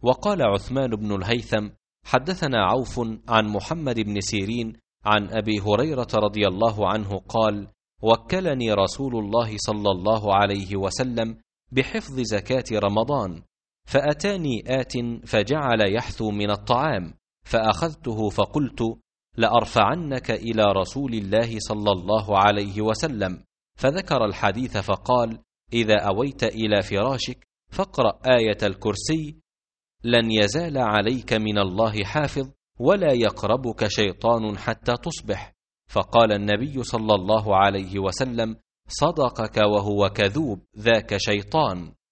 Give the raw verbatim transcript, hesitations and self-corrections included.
وقال عثمان بن الهيثم: حدثنا عوف عن محمد بن سيرين عن أبي هريرة رضي الله عنه قال: وكلني رسول الله صلى الله عليه وسلم بحفظ زكاة رمضان، فأتاني آت فجعل يحثو من الطعام، فأخذته فقلت: لأرفعنك إلى رسول الله صلى الله عليه وسلم. فذكر الحديث فقال: إذا أويت إلى فراشك فاقرأ آية الكرسي: لن يزال عليك من الله حافظ ولا يقربك شيطان حتى تصبح. فقال النبي صلى الله عليه وسلم: صدقك وهو كذوب، ذاك شيطان.